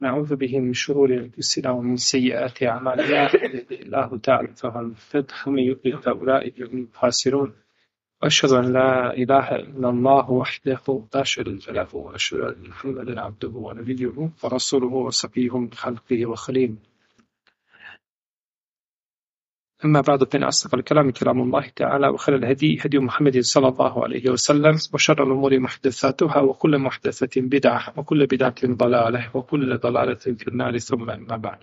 نعوذ به من شرور أنفسنا ومن سيئات أعمالنا الله تعالى فهو المهتد ومن يضلل فأولئك هم الخاسرون وأشهد أن لا إله إلا الله وحده لا شريك له وأشهد أن محمدا عبده ونبيه ورسوله وصفيه من خلقه وخليله أما بعد فإن أصدق الكلام كلام الله تعالى وخير الهدي هدي محمد صلى الله عليه وسلم وشر الأمور محدثاتها وكل محدثة بدعة وكل بدعة ضلالة وكل ضلالة في النار ثم أما بعد.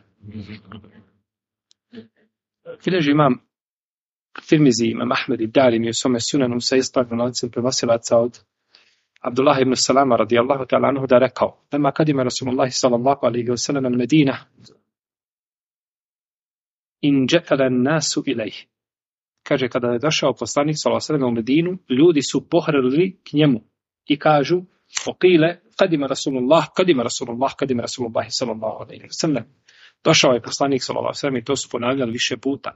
Bilježi imam Tirmizi, imam Ahmed i Darimi u svome sunanu sa ispravnim lancem prenosilaca od Abdullah ibn Salama radijallahu ta'ala anhu da rekao: "Lema kadima Rasulullah sallallahu alejhi ve sellem al-Medina in ja'ala an-nasu ilayhi." Kaže, kada je došao poslanik sallallahu alejhi ve sellem u Medinu, ljudi su pohrlili k njemu i kažu: "Oqile kadima Rasulullah sallallahu alejhi ve sellem." Došao je poslanik sallallahu alejhi ve sellem i to su ponavljali više puta.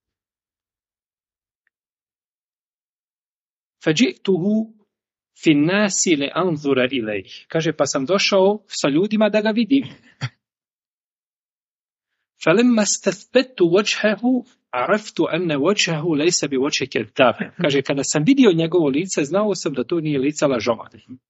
Faji'tuhu fi an-nasi li anzura ilayhi. Kaže, pa sam došao sa ljudima da ga vidim. فَلَمَّا اسْتَثْبَتُ وَجْهَهُ عَرَفْتُ أَنَّ وَجْهَهُ لَيْسَ بِوَجْهِ كَذَّابٍ. Kaže, kada sam vidio njegovo lice, znao sam da to nije lice lažova.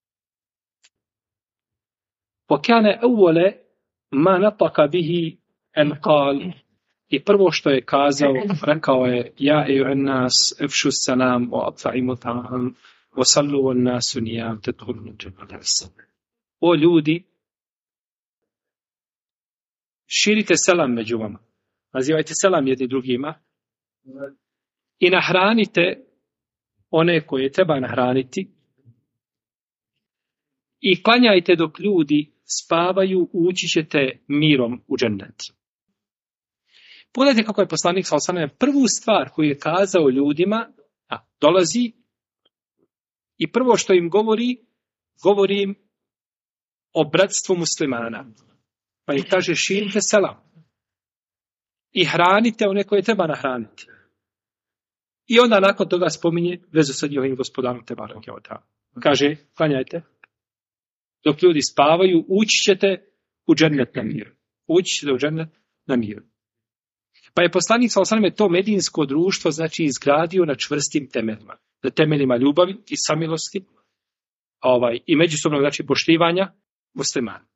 وَكَانَ أَوَّلَ مَا نَطَقَ بِهِ أَنْ قَالَ. I prvo što je kazao, rekao je: "Ja ejuhan nas afshu salam wa at'imu ta'am wa sallu wan nasu niyam tadkhulun jannata." O ljudi, širite selam među vama. Nazivajte selam jedni drugima i nahranite one koje treba nahraniti i klanjajte dok ljudi spavaju, ući ćete mirom u džennet. Pogledajte kako je poslanik sallallahu alejhi ve sellem prvu stvar koju je kazao ljudima, dolazi i prvo što im govori im o bratstvu muslimana. Pa im kaže: širite selam i hranite one koje treba nahraniti. I onda nakon toga spominje vezu sa njihovim gospodarom Tebareke ve Teala. Kaže: klanjajte dok ljudi spavaju, ući ćete u džennet na miru. Ući ćete u džennet na miru. Pa je poslanik sallallahu alejhi ve sellem to medinsko društvo izgradio na čvrstim temeljima. Na temeljima ljubavi i samilosti, i međusobnog poštivanja muslimana.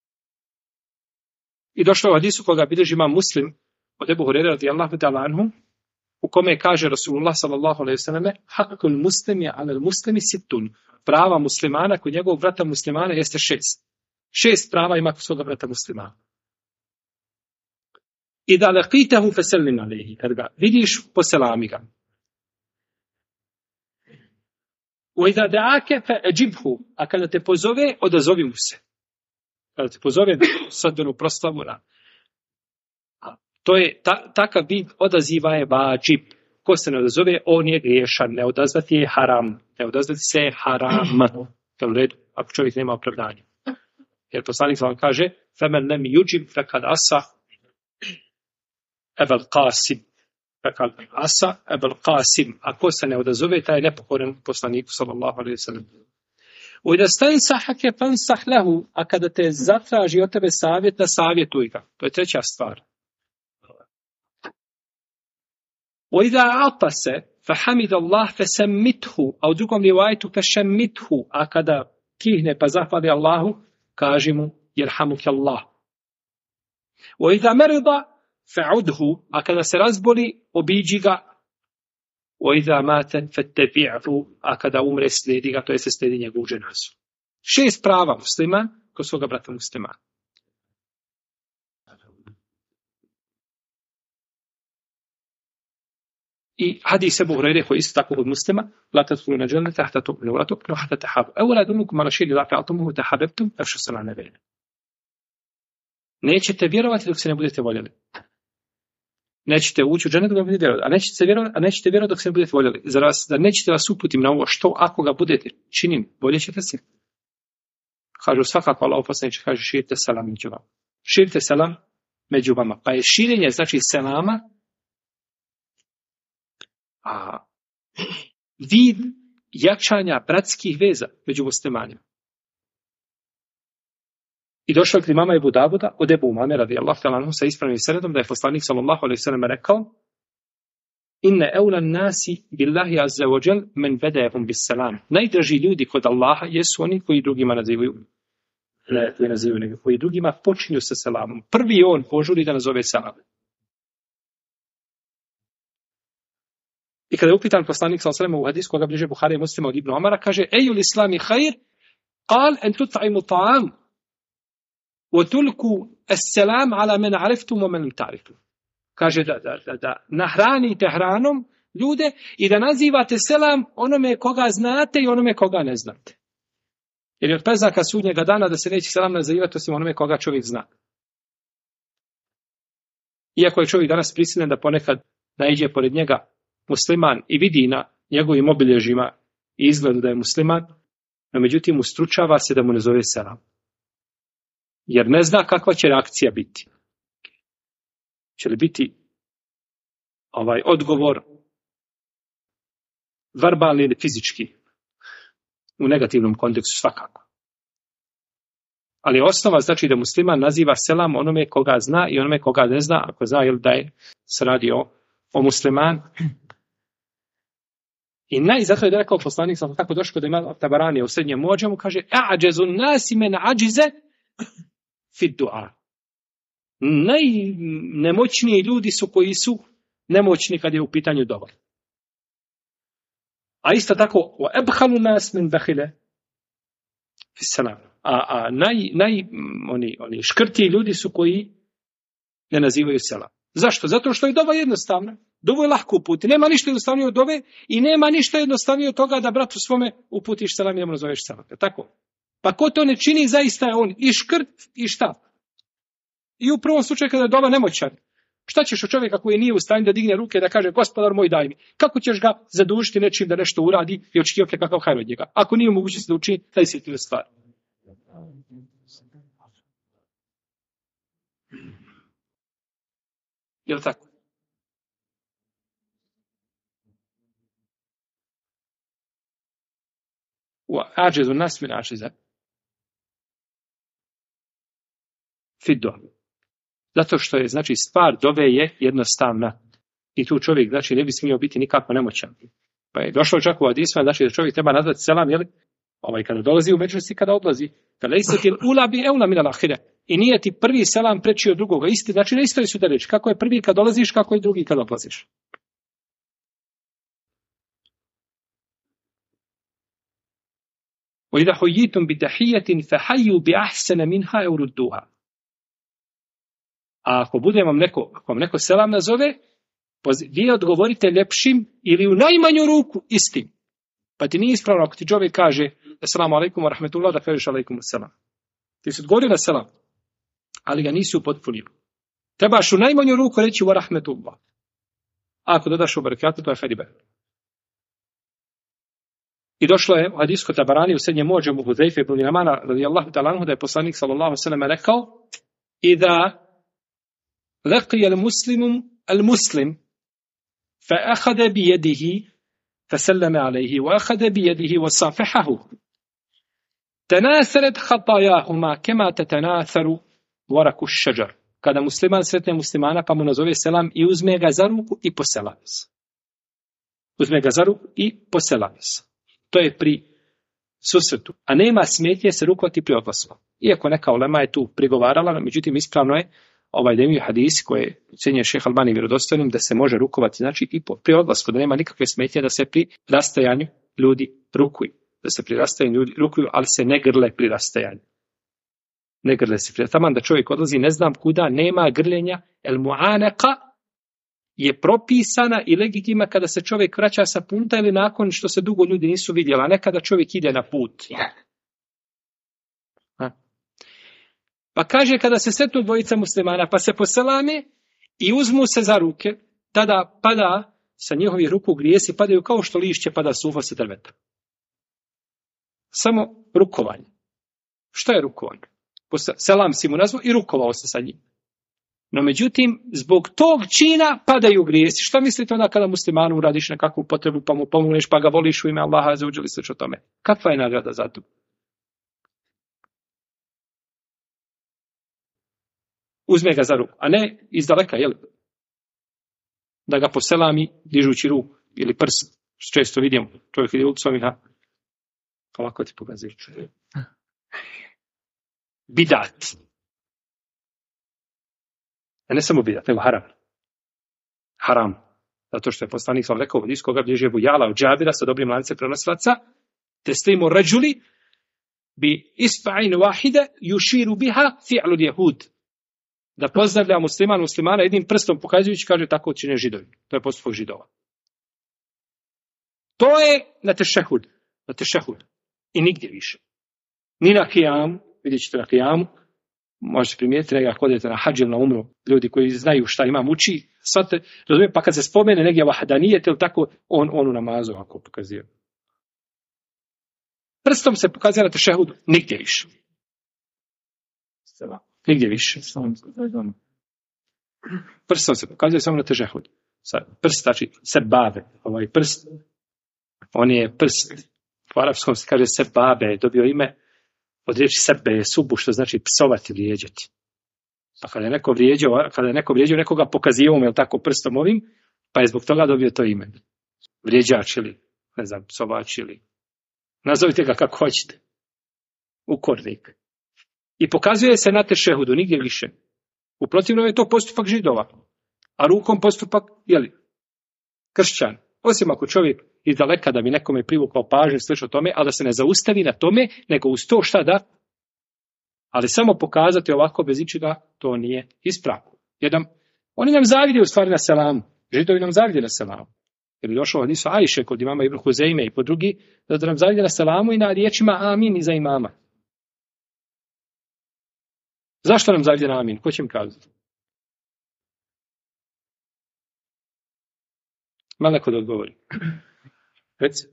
I došlo u hadisu koga bilježi imam Muslim od Ebu Hurajre radijallahu ta'ala anhu, u kome kaže Rasulullah sallallahu alejhi ve selleme: "Hakul muslimi alal muslimi sittun." Prava muslimana kod njegovog brata muslimana jeste 6. 6 prava ima kod svoga brata muslimana. I da laqitahu fasallim alayhi. Kad ga vidiš, poselami ga. Wa idha da'aka fa'ajibhu. A kada te pozove, odazovi mu se. Kada te pozove sadbenu proslavu, to je takav vid odaziva je vađib. Ko se ne odazove, on je griješan. Ne odazvati je haram. Ne odazvati se je haram. U redu, ako čovjek nema opravdanja. Jer poslanik vam kaže: "Femen lem yuđib fekad asa ebel qasim." Fekad asa ebel qasim. Ako se ne odazove, taj je nepokoran poslaniku sallallahu alejhi ve sellem. Uida stansahake fansah lahu. A kada te zatraži od tebe savjet, da savjetuj ga. To je treća stvar. Uida atase fahamid Allah fasammithu. A u drugom rivajetu fašammithu. A kada kihne pa zahvali Allahu, kaži mu: "Jerhamuke Allah." Uida merida fa'udhu. A kada se razboli, obiđi ga. وَإِذَا مَاتَ فَاتَّبِعْهُ. A kada umre, slijedi ga, to je se slijedi njegovu dženazu. 6 prava musliman kod svoga brata muslimana. I hadis Ebu Hurajre koji isto tako od muslima: "La tadkhuluna džennata hatta tu'minu wa la tu'minu hatta tahabu." Evo la adullukum ala shay'in idha fa'altumuhu tahabbtum afshu salama bainakum. Nećete vjerovati dok se ne budete voljeli. Nećete ući u džennet dok ne budete vjerovati. A nećete vjerovati dok se ne budete voljeli. Da nećete vas uputim na ovo, što ako ga budete činili, bolje ćete se. Kažu svakako Allah poslaniče, kaže: širite selam među vama. Širite selam među vama. Pa je širenje selama vid jačanja bratskih veza među muslimanima. I došao je kod imama Ebu Davuda od Ebu Umame radijallahu ta'ala anhu sa ispravnim senedom da je poslanik sallallahu alejhi ve sellem rekao: Inne eulan nasi billahi azza wa jal men bedahum bis salam. Najdraži ljudi kod Allaha jesu oni koji drugima nazivaju, nego koji drugima počinju sa selamom. Prvi on požuri da nazove selam. I kada je upitan poslanik sallallahu alejhi ve sellem u hadisu koga bliže Buhari i Muslima od Ibn Omara, kaže: Ejul islami khair? Qal an tut'imu ta'am wa tulku as-salam ala man ariftum wa man lam ta'rifu. Kaže da nahranite hranom ljude i da nazivate selam onome koga znate i onome koga ne znate. Jer je od preznaka sudnjega dana da se neće selam nazivati osim onome koga čovjek zna. Iako je čovjek danas prisiljen da ponekad naiđe pored njega musliman i vidi na njegovim obilježjima i izgledu da je musliman, no međutim ustručava se da mu ne zove selam. Jer ne zna kakva će reakcija biti. Će li biti odgovor verbalni ili fizički? U negativnom kontekstu svakako. Ali osnova znači da musliman naziva selam onome koga zna i onome koga ne zna, ako zna da je se radi o musliman. I zato je da rekao poslanik, sam tako došao da ima Tabaranija u srednjem Muadžamu, kaže: A'đezun nasi men ađize fid du'a. Najnemoćniji ljudi su koji su nemoćni kad je u pitanju dova. A isto tako, ebhalu nas min bahile fissalam. A oni škrtiji ljudi su koji ne nazivaju selam. Zašto? Zato što je dova jednostavna. Dovo je lahko uputi. Nema ništa jednostavnije od dove i nema ništa jednostavnije od toga da bratu svome uputiš selam i da mu nazoveš selam. Tako? Pa ko to ne čini, zaista je on i škrt i šta? I u prvom slučaju kada je dova nemoćan. Šta ćeš od čovjeka koji nije u stanju da digne ruke da kaže: Gospodar moj, daj mi. Kako ćeš ga zadužiti nečim da nešto uradi i očekivati kakav hajr od njega? Ako nije u mogućnosti da učini taj sjetljive stvari. Je li tako? Ađezu nas min ađiza fiddo. Zato što je, znači, stvar dove je jednostavna. I tu čovjek, znači, ne bi smio biti nikako nemoćan. Pa je došlo čak u hadisma, znači, da čovjek treba nazvati selam, jel? Kada dolazi u međunost i kada odlazi. Kada istatil ula bi eula min al-ahire. I nije ti prvi selam preči od drugoga. Isti, znači, na istoj su da reći. Kako je prvi kad dolaziš, kako je drugi kad odlaziš. وَإِذَا حُيِّيتُمْ بِتَحِيَّةٍ فَحَيُّوا بِأَحْسَنَ مِنْهَا أَوْ رُدُّوهَا. A ako vam neko selam nazove, vi odgovorite ljepšim ili u najmanju ruku istim. Pa ti nije ispravno ako ti čovjek kaže: Assalamu alaikum wa rahmetullah, da kažeš alaikum selam. Ti si odgovorio na selam, ali ga nisi upotpunio. Trebaš u najmanju ruku reći wa rahmetullah. A ako dodaš u barakatu, to je hajribe. I došlo je u hadisu Tabarani u srednjem Muadžamu Huzejfe ibn Jamana radijallahu ta'ala anhu da je poslanik sallallahu alejhi ve sellem rekao: Iza laqiya al-muslim fa akhadha bi yadihi fa sallama alayhi wa akhadha bi yadihi wa safahahu tanasarat khatayahuma kama tatanatharu waraku ash-shajar. Kada musliman sretne muslimana pa mu nazove selam i uzme ga za ruku i poselami se. Uzme ga za ruku i poselami se. To je pri susretu. A nema smetnje se rukovati pri odlasku. Iako neka ulema je tu prigovarala, međutim ispravno je da imaju hadisi koje ocjenjuje šejh Albani vjerodostojnim da se može rukovati, znači i pri odlasku, da nema nikakve smetnje da se pri rastajanju ljudi rukuju. Da se pri rastajanju ljudi rukuju, ali se ne grle pri rastajanju. Ne grle se pri rastajanju. Taman da čovjek odlazi ne znam kuda, nema grljenja. El mu'anaka je propisana i legitima kada se čovjek vraća sa puta ili nakon što se dugo ljudi nisu vidjeli, a ne kada čovjek ide na put. Pa kaže kada se sretnu dvojica muslimana pa se poselame i uzmu se za ruke, tada pada sa njihovih ruku grijesi, padaju kao što lišće pada suho sa drveta. Samo rukovanje. Šta je rukovanje? Selam si mu nazvao i rukovao se sa njim. No međutim, zbog tog čina padaju grijesi. Šta mislite onda kada muslimanu uradiš nekakvu potrebu, pa mu pomogneš, pa ga voliš u ime Allaha, azuđeli se o tome? Kakva je nagrada za to? uzme ga za ruku, a ne izdaleka, jel? Da ga poselami dižući ruku ili prst. Često vidimo, čovjek ide ulicom i ovako ti pokazuje. Bidat. A ne samo bidat, nego haram. Haram. Zato što je poslanik sam rekao, iz koga bliže Bujala od Džabira sa dobrim lancem prenosilaca, teslimu rađuli bi isfa'in wahide yuširu biha fi'lul jehud. Da pozdravlja muslimana jednim prstom pokazujući, kaže, tako čine Židovi. To je postupak Židova. To je na tešehud. I nigdje više. Ni na kijamu, vidjet ćete na kijamu, možete primijetiti nekako hodite na hađ ili na umru, ljudi koji znaju šta imam uči, pa kad se spomene negdje vahdanijete ili tako, on u namazu ovako pokazuje. Prstom se pokazuje na tešehudu, nigdje više. Nigdje više. Prstom se pokazuje samo na tešehudu. Prst, znači sebave, ovaj prst, on je prst, u arapskom se kaže sebabe, dobio ime od riječi sebe, subu, što znači psovati, vrijeđati. Pa kada je neko vrijeđao nekoga, pokazivao mu, je tako, prstom ovim, pa je zbog toga dobio to ime. Vrijeđač ili, ne znam, psovač ili, nazovite ga kako hoćete. Ukornik. I pokazuje se na tešehudu, nigdje više. U protivnom je to postupak Židova, a rukom postupak, kršćan. Osim ako čovjek iz daleka da bi nekome privukao pažnju slično tome, ali da se ne zaustavi na tome, nego uz to šta da, ali samo pokazati ovako bez ičega, to nije ispravno. Oni nam zavide u stvari na selamu. Židovi nam zavide na selamu. Jer je došlo od Isu Ajše kod imama Ibn Huzeyme i po drugi, da nam zavide na selamu i na riječima amin iza imama. Zašto nam zavide na amin? Ko će mi kazati? Malo neko da odgovori. Reci.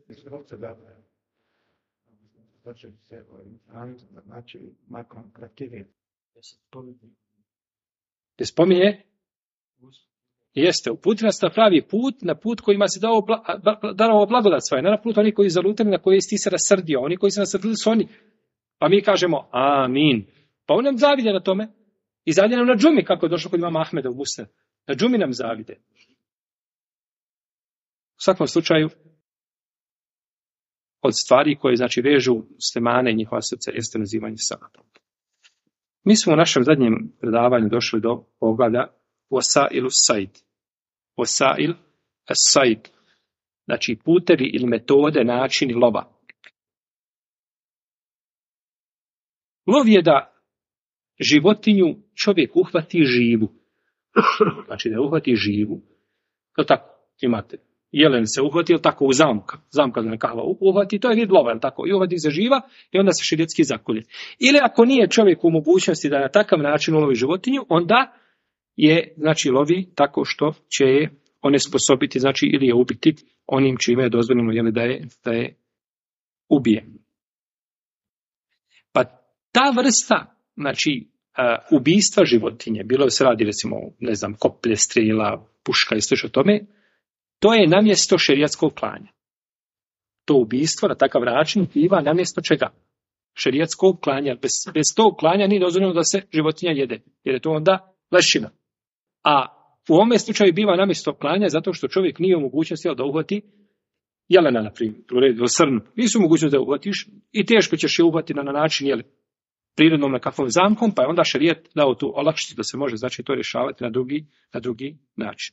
Ne spominje? Jeste, uputi nas na pravi put, na put kojima se dao blagodat svoje, ne na put oni koji zalutali, na koji ti se rasrdio, oni koji se nasrdili su oni. Pa mi kažemo amin. Pa on nam zavide na tome i zavide nam na džumi, kako je došlo kod imama Ahmeda u Busne. Na džumi nam zavide. U svakom slučaju, od stvari koje znači vežu muslimane i njihova srca jeste nazivanje salata. Mi smo u našem zadnjem predavanju došli do poglavlja Wasailu Said. Wasail as-Said. Znači putevi ili metode, načini lova. Lov je da životinju čovjek uhvati živu. Znači da uhvati živu. To tako imate. Jelen se uhvati, ili tako u zamka da nekakva uhvati, to je vid lova, ili tako, i uhvati se živa i onda se širijatski zakolje. Ili ako nije čovjek u mogućnosti da na takav način ulovi životinju, onda je, znači, lovi tako što će je onesposobiti, znači, ili je ubiti onim čime je dozvoljeno da je ubije. Pa ta vrsta, znači, ubistva životinje, bilo se radi, recimo, ne znam, koplje, strela, puška i slično tome, to je namjesto šerijatskog klanja. To ubistvo na takav način biva namjesto čega? Šerijatskog klanja. Bez tog klanja nije dozvoljeno da se životinja jede, jer je to onda lešina. A u ovome slučaju biva namjesto klanja zato što čovjek nije u mogućnosti da uhvati jelena, na primjer, ili srnu. Nisu u mogućnosti da uhvatiš i teško ćeš je uhvati na način prirodnom nekakvom zamkom, pa je onda šerijat dao tu olakšicu da se može, znači, to rješavati na drugi način.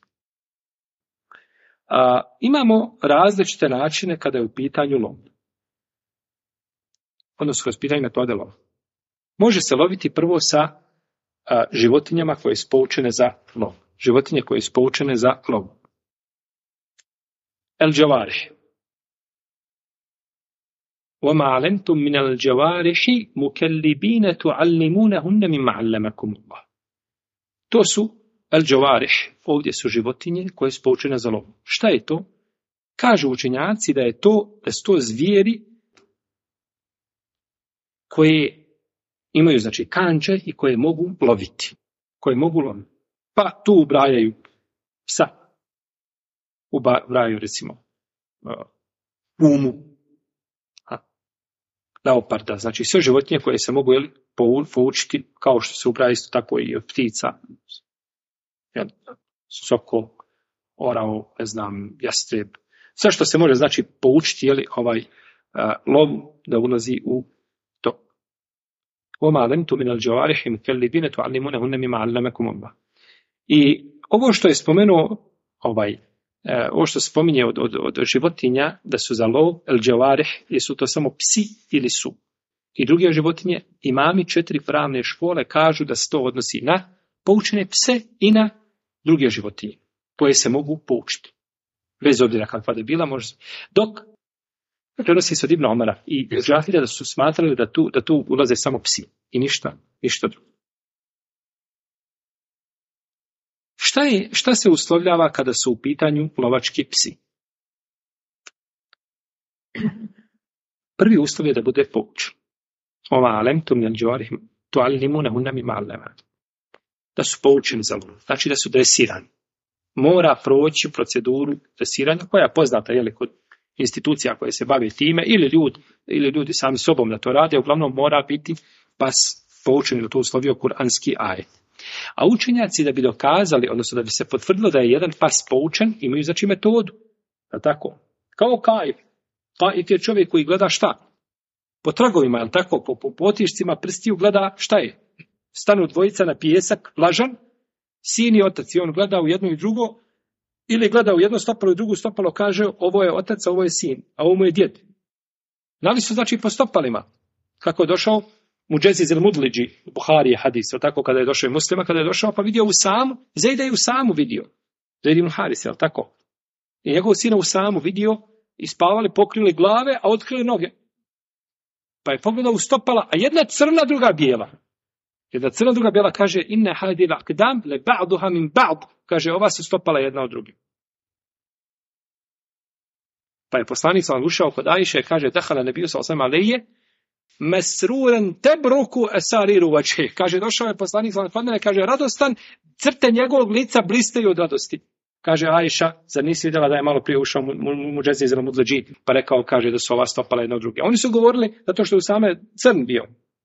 Imamo različite načine kada je u pitanju lov. Odnosno, kroz pitanje metode lova. Može se loviti prvo sa životinjama koje su poučene za lov. Životinje koje su poučene za lov. El-đavarih. وَمَا عَلَمْتُمْ مِنَ الْđَوَارِحِ مُكَلِّبِينَ تُعَلِّمُونَهُنَّ مِمَّ عَلَّمَكُمُ اللَّهُ. To su el-đavarih. Ovdje su životinje koje su poučene za lov. Šta je to? Kažu učenjaci da su to zvijeri koje imaju, znači, kandže i koje mogu loviti. Pa tu ubrajaju psa. Ubrajaju, recimo, pumu. leoparda, znači sve životinje koje se mogu poučiti, kao što se ubraja isto tako i od ptica, sokol, orao, ne znam, jastreb, sve što se može znači poučiti, lov da ulazi u to. وَمَا عَلَمْتُ مِنَ الْجَوَارِحِ مُكَلِّبِينَ تُعَلِّمُونَهُنَّ مِمَّا عَلَّمَكُمُ اللَّهُ. I ovo što je spomenuo, ovo što se spominje od životinja, da su za lov, el-đavarih, jesu to samo psi ili su. I druge životinje, imami 4 pravne škole kažu da se to odnosi na poučene pse i na druge životinje, koje se mogu poučiti. Bez obzira kakva da bila, može. Dok prenosi se od Ibn Omara i džahilja da su smatrali da tu ulaze samo psi i ništa drugo. Šta se uslovljava kada su u pitanju lovački psi? Prvi uslov je da bude poučen. Da su poučeni za lov. Znači da su dresirani. Mora proći proceduru dresiranja koja je poznata kod institucija koje se bave time ili ljudi sami sobom da to rade. Uglavnom mora biti pas poučen, ili to uslovio kuranski ajet. A učenjaci da bi dokazali, odnosno da bi se potvrdilo da je jedan pas poučen, imaju znači metodu. Da tako? Kao Kaif. Kaif je čovjek koji gleda šta? Po tragovima, jel tako? Po otišcima prstiju gleda šta je? Stanu dvojica na pijesak, vlažan, sin i otac, i on gleda u jedno i drugo, ili gleda u jedno stopalo i drugo stopalo, kaže ovo je otac, a ovo je sin, a ovo mu je djed. Znali su znači po stopalima. Kako je došao Muđeziz il-Mudliđi, Buhari je hadis, tako kada je došao i Muslima, kada je došao pa vidio Usamu, Zejda je Usamu vidio. Zejd ibn Haris, jel tako? I njegov sina Usamu vidio, ispavali, pokrili glave, a otkrili noge. Pa je pogledao u stopala, a jedna crna, druga bijela. Jedna crna, druga bijela kaže, inne hadil aqdam le ba'duha min ba'd. Kaže, ova su stopala jedna od druge. Pa je poslanik sam ušao kod Ajše, kaže, dahala nebiju sallallahu alejhi ve sellem mesruren tebruku esariru vačhe. Kaže, došao je poslanik sallallahu alejhi ve sellem, kaže, radostan, crte njegovog lica blistaju od radosti. Kaže Ajša, zar nisi vidjela da je malo prije ušao Muđeziz il-Mudliđi, pa rekao, kaže, da su ova stopala jedna od druge. Oni su govorili zato što je Usame crn bio.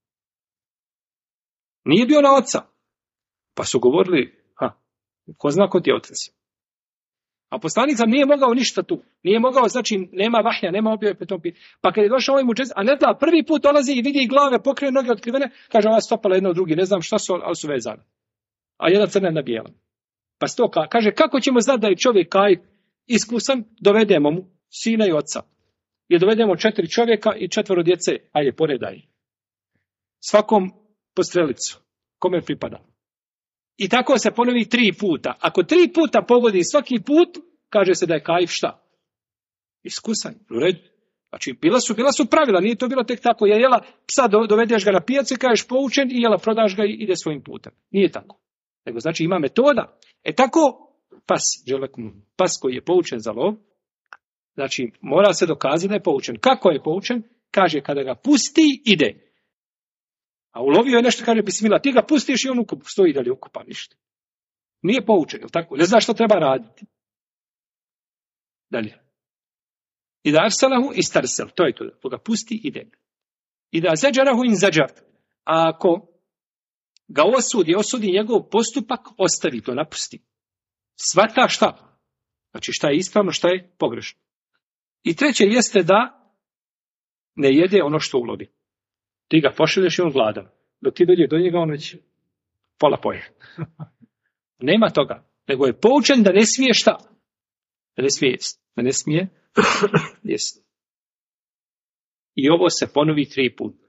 Nije bio na oca. Pa su govorili, ko zna ko ti je otac. A poslanik sam nije mogao ništa tu. Nije mogao, znači, nema vahja, nema objave po tom pitanju. Pa kad je došao ovaj Muđeziz, a ne zna, prvi put dolazi i vidi glave, pokrije noge otkrivene, kaže, ova stopala jedna od druge. Ne znam šta su, ali su vezane. A jedna crna na bijela. Pa sto kaže, kako ćemo znati da je čovjek iskusan, dovedemo mu sina i oca. I dovedemo 4 čovjeka i 4 djece, ajde, poredaj. Svakom po strelicu, kome pripada. I tako se ponovi 3 puta. Ako 3 puta pogodi svaki put, kaže se da je Kaif šta? Iskusan. U redu. Znači, bila su pravila, nije to bilo tek tako. Jela psa, dovedeš ga na pijacu i kažeš poučen i jela prodaš ga i ide svojim putem. Nije tako. Nego znači ima metoda. Tako pas koji je poučen za lov, znači mora se dokazati da je poučen. Kako je poučen? Kaže kada ga pusti, ide. A ulovio je nešto, kaže bismillah, ti ga pustiš i on stoji dalje ukupa ništa. Nije poučen, je li tako? Ne zna što treba raditi. Dalje. I da arsalahu istarsel, to je to. Ko ga pusti, ide. I da zađarahu in zađar. A ako ga osudi njegov postupak, ostavi to, napusti. Svata šta? Znači šta je ispravno, šta je pogrešno. I treće jeste da ne jede ono što ulovi. Ti ga pošalješ i on gladan. Dok ti dođe do njega, on već pola poje. Nema toga. Nego je poučen da ne smije šta? Da ne smije jesti. Da ne smije jesti. I ovo se ponovi 3 puta.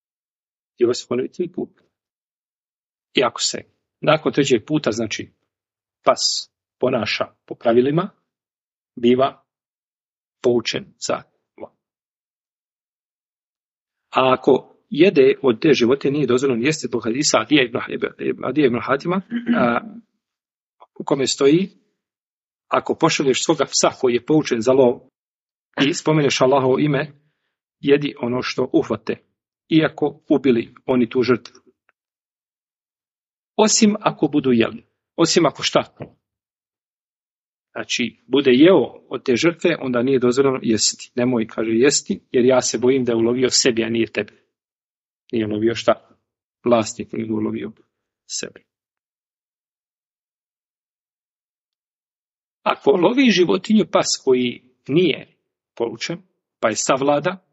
I ako se nakon 3. puta, znači, pas ponaša po pravilima, biva poučen za lov. A ako jede od te živote, nije dozvoljeno jesti zbog hadisa Adija ibn Hatima, u kome stoji, ako pošalješ svoga psa koji je poučen za lov i spomeneš Allahovo ime, jedi ono što uhvate, iako ubili oni tu žrtvu. Osim ako budu jeli. Osim ako šta? znači, bude jeo od te žrtve, onda nije dozvoljeno jesti. Nemoj, kaže, jesti, jer ja se bojim da je ulovio sebi, a nije tebe. Nije ulovio šta? Vlasnik, nije ulovio sebi. Ako lovi životinju pas koji nije poučen, pa je savlada,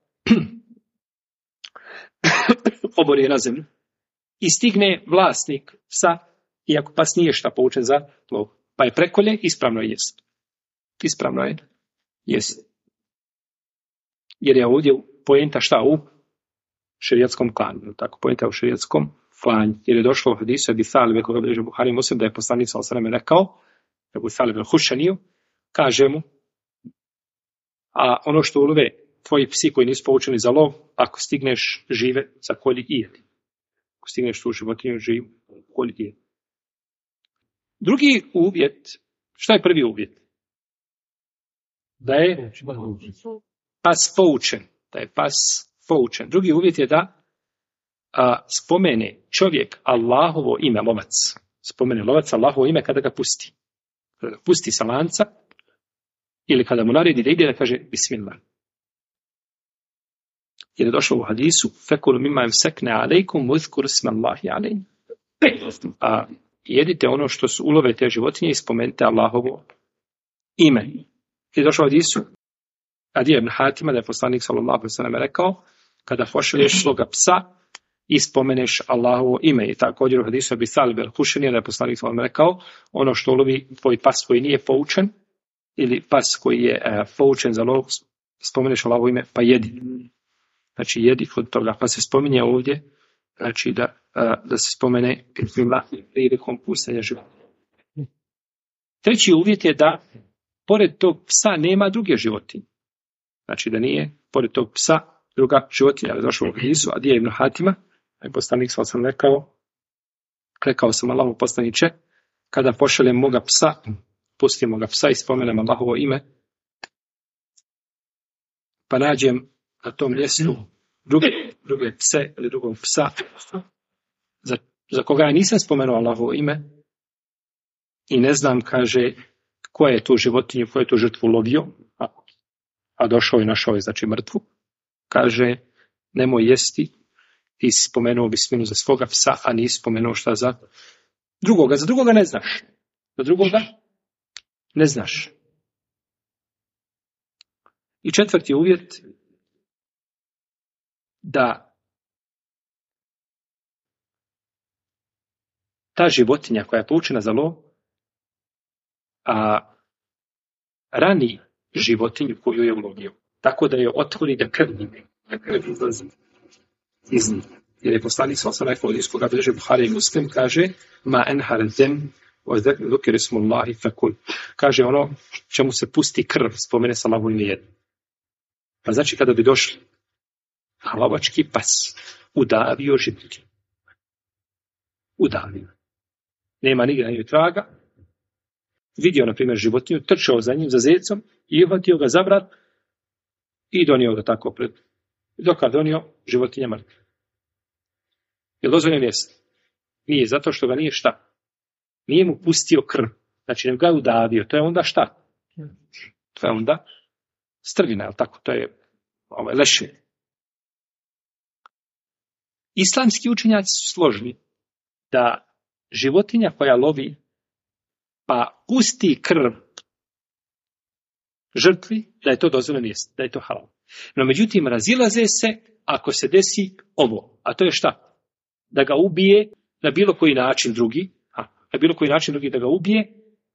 obori na zemlju, i stigne vlasnik psa, iako pas nije šta poučen za lov, pa je prekolje, ispravno je jest. Ispravno je jest. Jer je ovdje poenta šta u šerijatskom klanju. Tako, poenta u šerijatskom klanju. Jer je došlo u hadisu Ebi Thalib, koga bliže Buhari Muslim, da je poslanik sallallahu alejhi ve sellem rekao, Ebu Thalib al-Hušaniju, kaže mu, a ono što ulove tvoji psi koji nisu poučeni za lov, ako stigneš žive, zakolji i jedi. Ako stigneš tu životinju živu, kolji i jedi. Drugi uvjet, šta je prvi uvjet? Da je pas poučen. Da je pas poučen. Drugi uvjet je da spomene čovjek Allahovo ime, lovac. Spomene lovac Allahovo ime kada ga pusti. Kada ga pusti sa lanca, ili kada mu naredi da ide, da kaže Bismillah. Jer je došlo u hadisu, fekulu mimma imsekne alejkum uzkur smallahi alejn. A jedite ono što su ulove te životinje i spomenite Allahovo ime. Je došlo u hadisu Adija ibn Hatima, da je poslanik sallallahu alejhi ve sellem rekao, kada pošalješ svoga psa i spomeneš Allahovo ime. I također u hadisu Ebi Thalib al-Hušanija, da je poslanik sallallahu alejhi ve sellem rekao, ono što ulovi tvoj pas koji nije poučen, ili pas koji je poučen za lov, spomeneš Allahovo ime, pa jedi. Znači, jedi kod toga. Pa se spominje ovdje, znači da se spomene prilikom puštanja životinja. Treći uvjet je da pored tog psa nema druge životinje. Znači da nije pored tog psa druga životinja. Je došlo u hadisu Adija ibn Hatima, poslanik sam rekao sam Allahu poslaniče, kada pošaljem moga psa, pustimo ga psa i spomenem Allahovo ime, pa nađem na tom mjestu druge pse ili drugog psa za koga ja nisam spomenuo Allahovo ime i ne znam, kaže, koja je tu životinju, koja je tu žrtvu lovio, a došao i našao je, znači, mrtvu, kaže, nemoj jesti, ti si spomenuo bisminu za svoga psa, a nisi spomenuo šta za drugoga. Za drugoga ne znaš. Za drugoga ne znaš. I četvrti uvjet, da ta životinja koja je poučena za lov, rani životinju koju je ulovio. Tako da je otvori da krv izlazi iz njih. Jer je poslanik sallallahu alejhi ve sellem rekao, koga bilježe Buhari i Muslim, kaže, ma enhar zem zukir ismullahi fakul. Kaže, ono čemu se pusti krv, spomene se Allahovo ime jedno. Pa znači kada bi došli lovački pas udavio životinju. Udavio. Nema nigdje na njoj traga. Vidio, na primjer, životinju, trčao za njim, za zecom, i uhvatio ga za vrat i donio ga tako pred. Dok ga donio, životinja mrtva. Je li dozvoljeno jesti? Nije, zato što ga nije šta? Nije mu pustio krv. Znači, ne ga je udavio. To je onda šta? To je onda strvina, je li tako? To je lešine. Islamski učenjaci su složni da životinja koja lovi pa pusti krv žrtvi, da je to dozvoljeno jesti, da je to halal. No međutim, razilaze se ako se desi ovo, a to je šta? Da ga ubije na bilo koji način drugi, da ga ubije,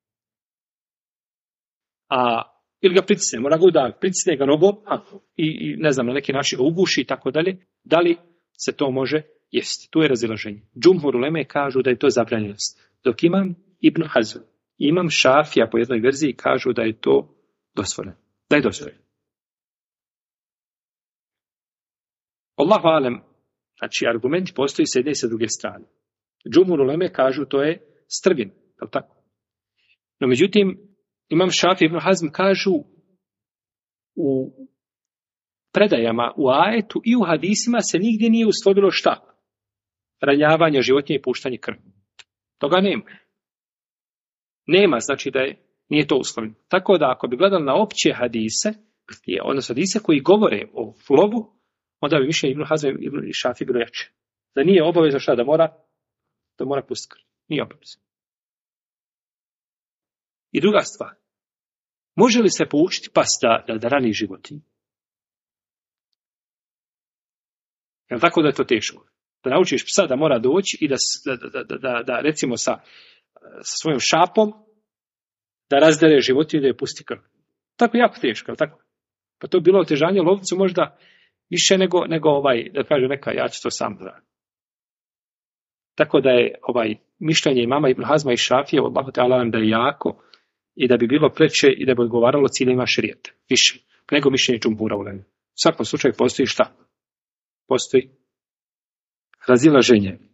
ili ga pritisne, mora ga udaviti, pritisne ga nogom i ne znam, na neki način ga uguši i tako dalje, da li se to može jesti? Tu je razilaženje. Džumhur uleme kažu da je to zabranjeno. Dok imam Ibn Hazm, imam Šafija po jednoj verziji kažu da je to dozvoljeno. Da je dozvoljeno. Allahu alem, znači argumenti postoji s jedne i sa druge strane. Džumhur uleme kažu to je strvin, je li tako? No međutim, imam Šafija i Ibn Hazm kažu u predajama, u ajetu i u hadisima se nigdje nije ustvrdilo šta? Ranjavanje životinje i puštanje krvi. Toga nema. Nema, znači da je Nije to uslovljeno. Tako da ako bi gledali na opće hadise, odnosno hadise koji govore o lovu, onda bi mišljenje Ibn Hazma i Ibn Šafije bilo jače. Da nije obavezno šta da mora pustiti krv. Nije obavezno. I druga stvar. Može li se poučiti pas da rani životinju? Je li tako da je to teško? Da naučiš psa da mora doći i da recimo sa svojom šapom da razdere životinju i da je pusti krv. Tako je jako teško, je li tako? Pa to je bilo otežanje lovcu možda više nego da kaže neka, ja ću to sam raditi. Tako da je mišljenje imama Ibn Hazma i Šafije, Allahu ta'ala, da je jako i da bi bilo preče i da bi odgovaralo ciljevima šerijata. Više nego mišljenje džumhura uleme. U svakom slučaju postoji šta? Postoji razilaženje.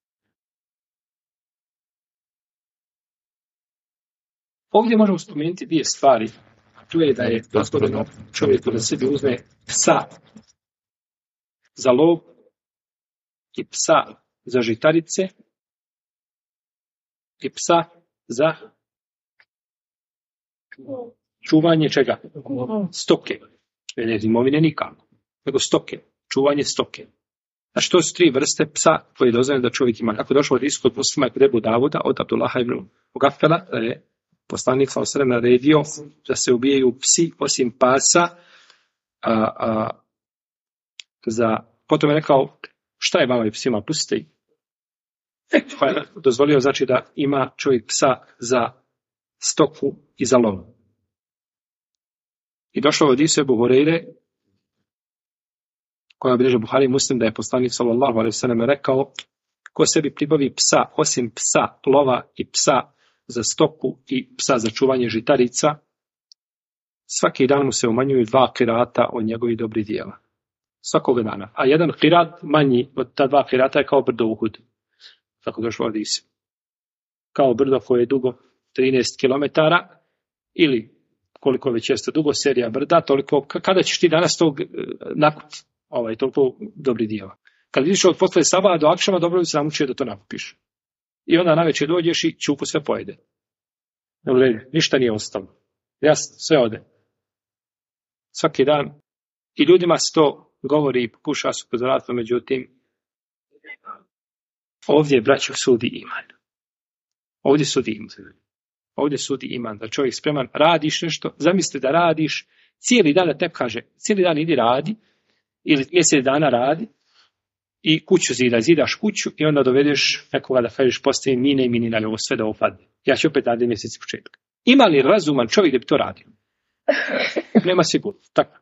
Ovdje možemo spomenuti dvije stvari. To je da je dozvoljeno čovjeku da sebi uzme psa za lov i psa za žitarice i psa za čuvanje čega? Stoke. Ne imovine nikako, nego stoke. Čuvanje stoke. A što su tri vrste psa koje je dozvoljeno da čovjek ima? Kako je došlo od iskod muslima i kod Ebu Davuda, od Abdullaha ibn Mugafela, da je poslanik sallallahu alejhi ve sellem naredio da se ubijaju psi osim pasa. Potom je rekao, šta je vama i psima, pustite. Pa je dozvolio znači da ima čovjek psa za stoku i za lov. I došlo od hadisu Ebu Hurajre, koja bilježi Buhari i Muslim, da je poslanik sallallahu alejhi ve sellem rekao, ko sebi pribavi psa osim psa lova i psa za stoku i psa za čuvanje žitarica, svaki dan mu se umanjuju 2 kirata od njegovih dobrih djela. Svakog dana. A jedan kirat manji od ta 2 kirata je kao brdo Uhud. Tako došlo od Isi. Kao brdo koje je dugo 13 km ili koliko već jeste dugo serija brda, toliko, kada ćeš ti danas tog nakuti, toliko dobrih djela. Kad vidiš od posle sabaha do akšama, dobro bi se namučio da to nakupiš. I onda navečer dođeš i čuku sve pojede. Ništa nije ostalo. Jasno, sve ode. Svaki dan. I ljudima se to govori i pokuša se upozorati, međutim, ovdje, braćo, sudi iman. Ovdje sudi iman, da čovjek spreman, radiš nešto, zamisli da radiš, cijeli dan da te kaže, cijeli dan idi radi, ili mjesec dana radi, i kuću zidaš kuću i onda dovedeš nekoga da kažeš postavi mine i minina, ovo sve da opadne. Ja ću opet raditi mjesec početka. Ima li razuman čovjek da bi to radio? Nema sigurno. Tako.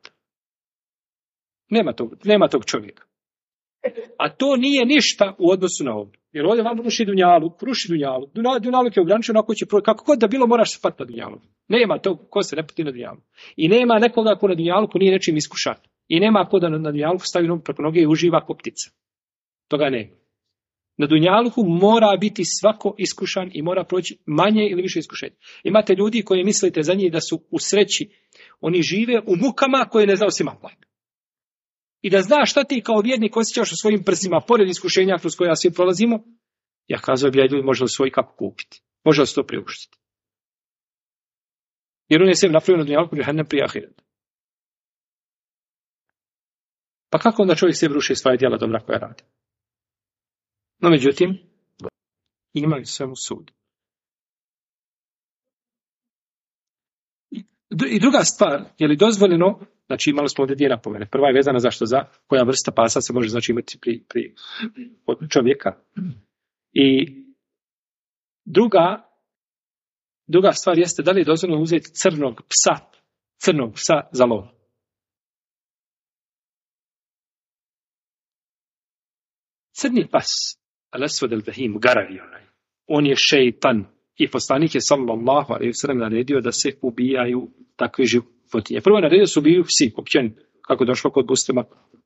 Nema tog čovjeka. A to nije ništa u odnosu na ovo. Jer ovdje vam ruši dunjaluk. Dunjaluk je ograničen, ako će kako god da bilo moraš se patiti na dunjaluk. Nema tog ko se ne pati na dunjaluk. I nema nekoga ko na dunjaluku nije nečim iskušan. I nema ko da na dunjaluku stavi nogu preko noge i uživa ko ptica. Toga nema. Na dunjaluku mora biti svako iskušan i mora proći manje ili više iskušenja. Imate ljudi koji mislite za njih da su u sreći. Oni žive u mukama koje ne zna osim Allah. I da znaš šta ti kao vjernik osjećaš u svojim prsima, pored iskušenja kroz koja svi prolazimo, ja kazao bi, ljudi, može li svoj kap kupiti? Može li se to priuštiti? Jer on je sve napravio na dunjalku džehennem prije ahiret. Pa kako onda čovjek sebi ruši svoje djela dobra koja radi? No, međutim, imali svemu sud. I druga stvar, je li dozvoljeno, znači imali smo ovdje 2 napomene. Prva je vezana zašto za koja vrsta pasa se može znači imati od čovjeka. I druga stvar jeste da li je dozvoljeno uzeti crnog psa za lov. Crni pas, al-aswad al-bahim, garavi onaj. On je šejtan. I poslanik je sallallahu alejhi ve sellem naredio da se ubijaju takve životinje. Prvo naredio se ubijaju psi, općenito, kako je došlo kod Muslima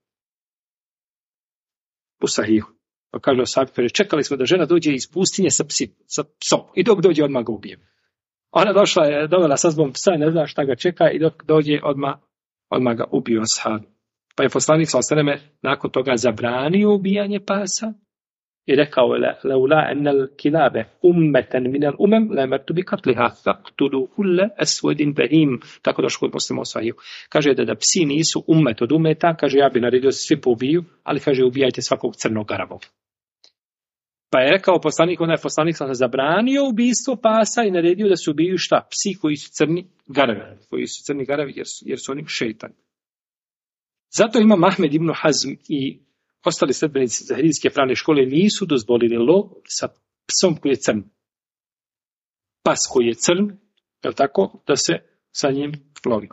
u Sahihu. Pa kaže ashabi, čekali smo da žena dođe iz pustinje sa psom i dok dođe odmah ga ubije. Ona dovela sa sobom psa, ne zna šta ga čeka i dok dođe odmah ga ubiju ashabi. Pa je poslanik sallallahu alejhi ve sellem nakon toga zabranio ubijanje pasa I rekao je leula enel kilabe ummeten minel umem lemertu bi katliha faktulu kulle esvodin behim. Tako došlo kod Muslima u Sahiju. Kaže da psi nisu ummet od umeta, kaže ja bi naredio da se svi poubiju, ali kaže ubijajte svakog crnog garavog. Pa je rekao poslanik, onda je poslanik sam zabranio ubistvo pasa i naredio da se ubiju šta? Psi koji su crni garavi. Koji su crni garavi jer su oni šejtani. Zato ima Ahmed ibn Hazm i ostali sledbenici zahirijske pravne škole nisu dozvolili lov sa psom koji je crn. Pas koji je crn, je li tako, da se sa njim lovi.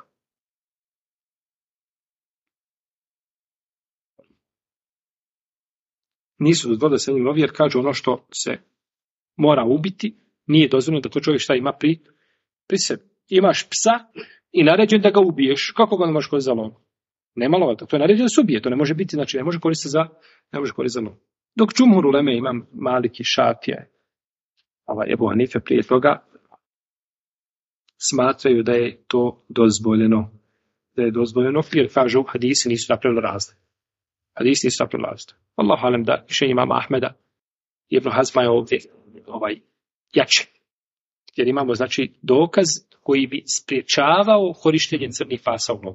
Nisu dozvolili da se njim lovi jer kažu ono što se mora ubiti, nije dozvoljeno da to čovjek šta ima pri sebi. Imaš psa i naređen da ga ubiješ. Kako ga ne možeš koristiti za lov? Nema lova, to je naređeno da se ubije, to ne može biti, znači ne može koristiti za lov. Dok džumhur uleme imam Maliki, Šafije, Ebu Hanife prije toga, smatraju da je to dozvoljeno. Jer kažu hadisi nisu napravili razliku. Allahu alem da više imam Ahmeda i Ibn Hazma je ovdje jače. Jer imamo znači dokaz koji bi spriječavao korištenje crnih pasa u lovu.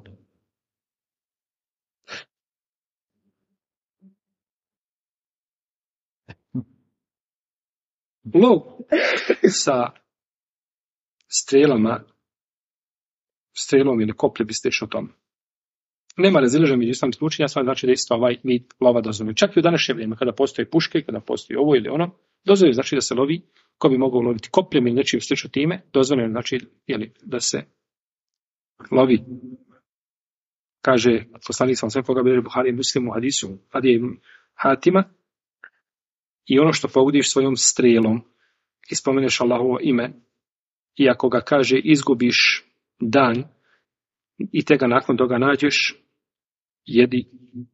Lov sa strelom ili koplje bi slično tome. Nema razilaženja među islamskim učenjacima, znači da isto ovaj vid lova dozvoljeno. Čak i u današnje vrijeme, kada postoje puške, kada postoji ovo ili ono, dozvoljeno znači da se lovi, ko bi mogao loviti kopljem ili nečim slično time, dozvoljeno znači da se lovi. Kaže poslanik sallallahu alejhi ve sellem koga bilježi Buhari i Muslim u hadisu Adije Hatima, i ono što pogodiš svojom strelom i spomeneš Allahovo ime, i ako ga kaže izgubiš dan i te ga nakon toga nađeš, jedi,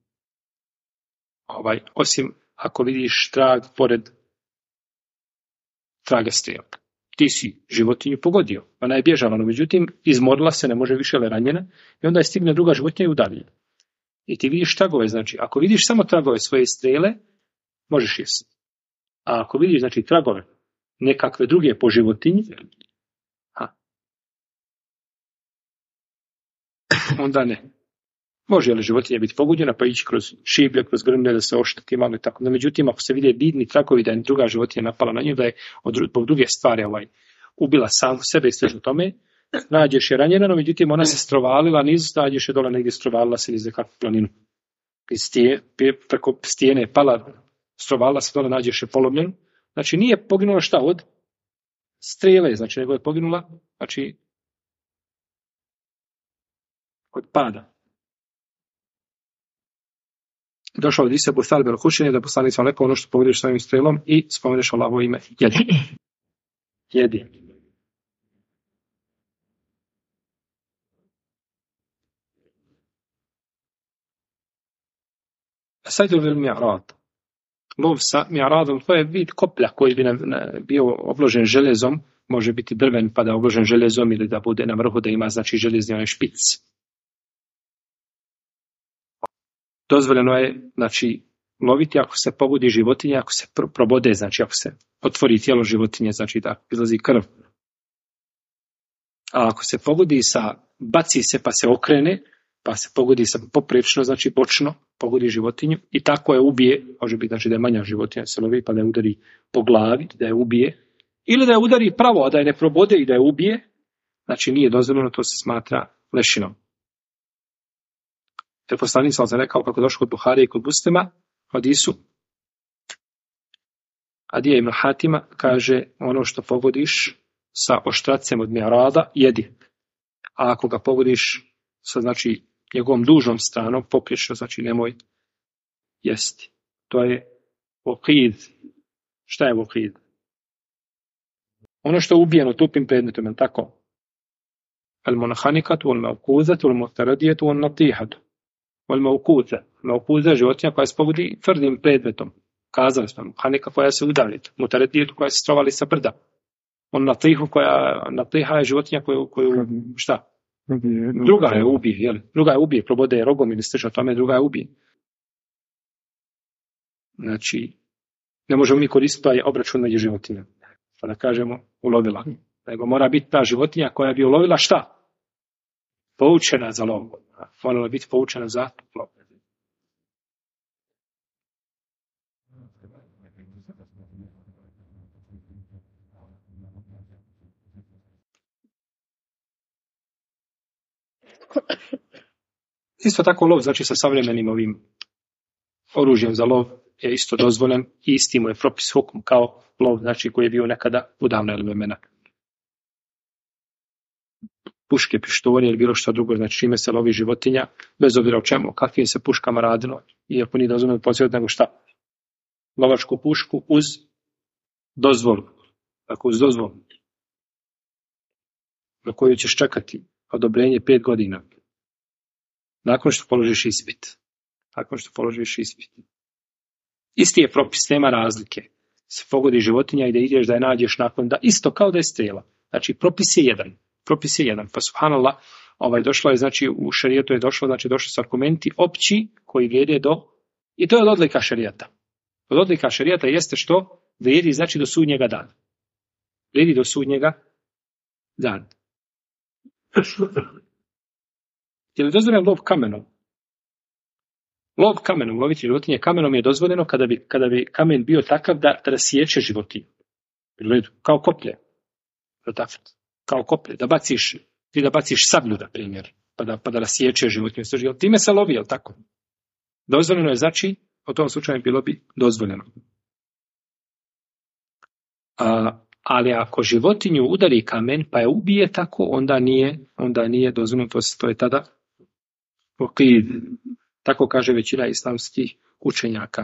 osim ako vidiš trag pored traga strela. Ti si životinju pogodio, ona je bježala, no međutim izmorila se, ne može više, ale ranjena, i onda je stigne druga životinja i udalje. I ti vidiš tragove, znači ako vidiš samo tragove svoje strele, možeš jesti. A ako vidiš znači tragove nekakve druge po životinji, onda ne. Može li životinja biti pogođena pa ići kroz šiblje, kroz grmlje da se ošteti malo i tako. No, međutim, ako se vide vidni tragovi da je druga životinja napala na nju, da je zbog druge stvari ubila samu sebe i slično tome, nađeš je ranjena, no međutim ona se strovalila niz, nađeš je dole negdje strovalila se niz nekakvu planinu. Preko stijene je pala, strovalila se dole, nađeš je polomljenu. Znači nije poginula šta od strele, znači nego je poginula, znači od pada. Došao od Isa Bustal Belhušenje da poslanik sam rekao ono što pogodiš svojim strelom i spomeneš Allahovo ime. Jedi. Sajdul bil mi'rad. Lov sa mi'radom, to je vid koplja koji bi bio obložen železom, može biti drven pa da je obložen železom ili da bude na vrhu da ima znači železni onaj špic. Dozvoljeno je, znači, loviti ako se pogodi životinja, ako se probode, znači ako se otvori tijelo životinje, znači da izlazi krv. A ako se pogodi baci se pa se okrene, pa se pogodi poprečno, znači bočno, pogodi životinju i tako je ubije, može biti znači da je manja životinja se lovi pa da je udari po glavi, da je ubije, ili da je udari pravo, a da je ne probode i da je ubije, znači nije dozvoljeno, to se smatra lešinom. Jer poslanik sam rekao kako došlo kod Buhari i kod Muslima, hadisu Adija ibn Hatima, kaže ono što pogodiš sa oštracem od mi'rada, jedi. A ako ga pogodiš sa znači njegovom dužnom stranom, popriječno, znači nemoj jesti. To je vokid. Šta je vokid? Ono što je ubijeno tupim predmetom, je tako? Al-munahanikatu, al-mauquzatu, al-mustaradijatu, al-natihatu. Maukuza, životinja koja se pogodi tvrdim predmetom. Kazali smo, hanika koja se udari, mutaredijatu koja se strovali sa brda. Natiha je životinja koju šta? Druga je ubije, jel? Druga je ubije, probode je rogom ili slično tome, druga je ubije. Znači, Ne možemo mi koristiti taj obračun među životinjama. Pa da kažemo ulovila. Nego mora biti ta životinja koja bi ulovila šta? Poučena za lov. Morala biti poučena za lov. Isto tako lov, znači sa savremenim ovim oružjem za lov je isto dozvoljen i isti mu je propis hukum kao lov, znači koji je bio nekada u davna vremena. Puške, pištolje ili bilo što drugo, znači čime se lovi životinja, bez obzira o čemu, kakvim se puškama radilo, iako nije dozvoljeno posjediti nego šta? Lovačku pušku uz dozvolu. Tako uz dozvolu. Na koju ćeš čekati odobrenje 5 godina. Nakon što položiš ispit. Isti je propis, nema razlike. Se pogodi životinja i da ideš da je nađeš nakon da isto kao da je strela. Znači propis je jedan. Pa subhanallah, došlo je, znači u šerijetu je došlo, znači došli su argumenti opći koji vrijede i to je od odlika šerijata. Od odlika šerijata jeste što vrijedi, znači do sudnjega dana. Vrijedi do sudnjega dana. Je li dozvoljen lov kamenom? Lov kamenom, loviti životinje kamenom je dozvoljeno kada bi kamen bio takav da rasječe životinju. Kao koplje. Kao koplje. Da baciš sablju, na primjer, pa da rasječe životinju. Time se lovi, jel tako? Dozvoljeno je, znači, u tom slučaju bilo bi dozvoljeno. Ali ako životinju udari kamen, pa je ubije tako, onda nije dozvoljeno, to je tada pokid. Tako kaže većina islamskih učenjaka.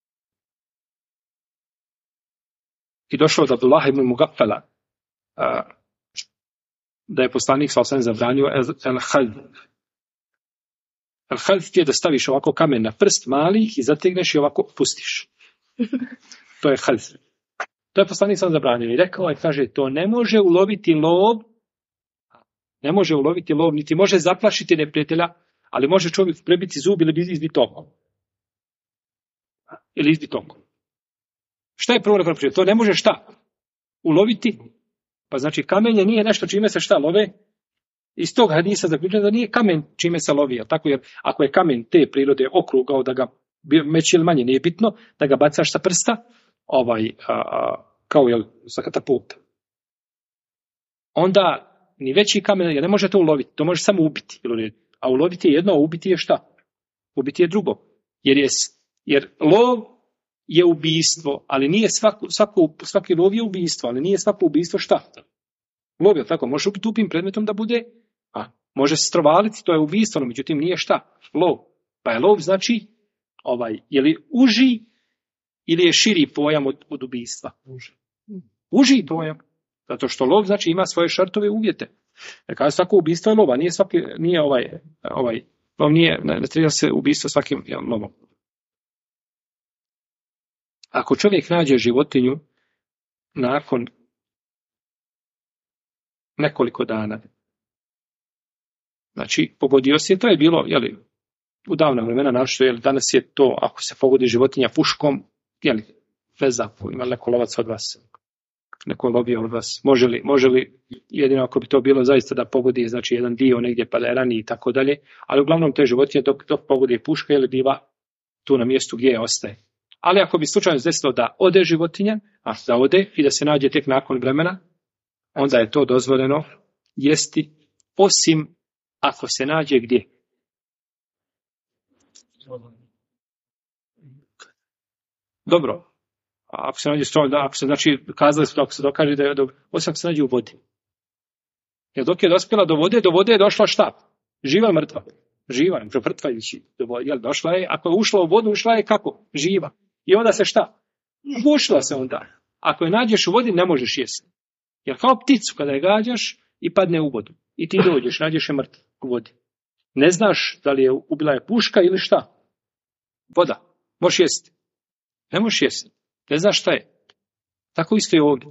I došlo od Abdullah ibn Mugaffala da je poslanik sallallahu zabranio el-hadf. El-hadf je da staviš ovako kamen na prst malih i zategneš i ovako pustiš. To je hadf. To je poslanik sallallahu zabranio i rekao je, kaže, to ne može uloviti lov, niti može zaplašiti neprijatelja, ali može čovjek prebiti zub ili izbiti oko. Šta je prvo rekao? To ne može šta? Uloviti. Pa znači kamenje nije nešto čime se šta love. Iz tog hadisa zaključeno da nije kamen čime se lovi. Tako jer ako je kamen te prirode okrugao da ga meći ili manje nije bitno, da ga bacaš sa prsta, kao sa katapulta. Onda ni veći kamen, jer ne može to uloviti, to može samo ubiti. A uloviti je jedno, a ubiti je šta? Ubiti je drugo. Jer lov je ubijstvo, ali nije svaki lov je ubijstvo, ali nije svako ubijstvo šta? Lov je tako, može ubiti tupim predmetom da bude, može se strovaliti, to je ubijstvo, no međutim nije šta? Lov. Pa je lov znači, je li uži ili je širi pojam od ubijstva? Uži pojam. Zato što lov znači ima svoje šartove uvjete. Jer kada svako ubijstvo je lova, ne treba se ubijstvo svakim lovom. Ako čovjek nađe životinju nakon nekoliko dana, znači pogodio se, to je bilo, u davna vremena, našto, danas je to, ako se pogodi životinja puškom, veza, ima neko lovac od vas, neko lovio od vas, može li, jedino ako bi to bilo zaista da pogodi, znači jedan dio negdje pa da je raniji i tako dalje, ali uglavnom te životinje dok pogodi puška biva tu na mjestu gdje je ostaje. Ali ako bi slučajno desilo da ode životinja, da ode i da se nađe tek nakon vremena, onda je to dozvoljeno jesti, osim ako se nađe gdje? Dobro. Ako se nađe kazali smo da ako se dokaže da je dobro, osim ako se nađe u vodi. Jer dok je dospjela do vode je došla šta? Živa ili mrtva? Živa, mrtva ili došla je, ako je ušla u vodu, ušla je kako? Živa. I onda se šta? Ugušila se onda. Ako je nađeš u vodi, ne možeš jesti. Jer kao pticu, kada je gađaš i padne u vodu. I ti dođeš, nađeš je mrtvu u vodi. Ne znaš da li je ubila je puška ili šta? Voda. Možeš jesti. Ne možeš jesti. Ne znaš šta je. Tako isto je ovdje.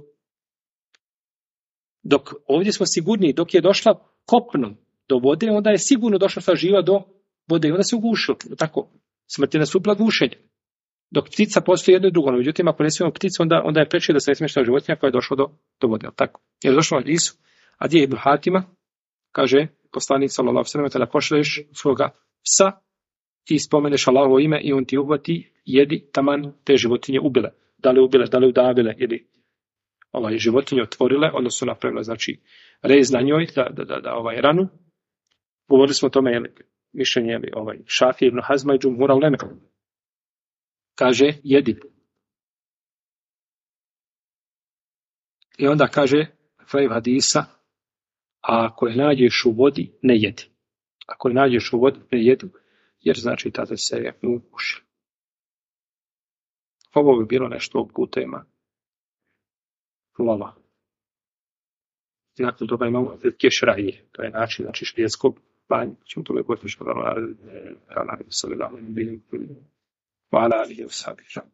Dok ovdje smo sigurni, dok je došla kopnom do vode, onda je sigurno došla sva živa do vode i onda se ugušila. Tako. Smrt je nastupila gušenje. Dok ptica postoji jedno i drugo, no međutim ako ne smijemo pticu, onda je preče da se ne smješta životinja koja je došla do vode, tako? Jer je došlo od Isu, a gdje je Ibn Hatima, kaže poslanik sallallahu alejhi ve sellem, kada pošalješ svoga psa i spomeneš Allahovo ime i on ti uhvati, jedi taman te životinje ubile. Da li ubile, da li udavile, ili životinje otvorile, odnosno napravile, znači, rez na njoj, da ranu. Govorili smo o tome, mišljenje Šafije ibn Hazma i Džumhura uleme. Kaže, jedi. I onda kaže, kraj hadisa, a ako je nađeš u vodi, ne jedi. Ako je nađeš u vodi, ne jedi, jer znači tada se je upuši. Ovo bi bilo nešto u tema lova. Nakon toga imamo kešraje, to je način, znači šrijetskog banja. Čemu to je gotovo što hvala alihi wa sahbihi.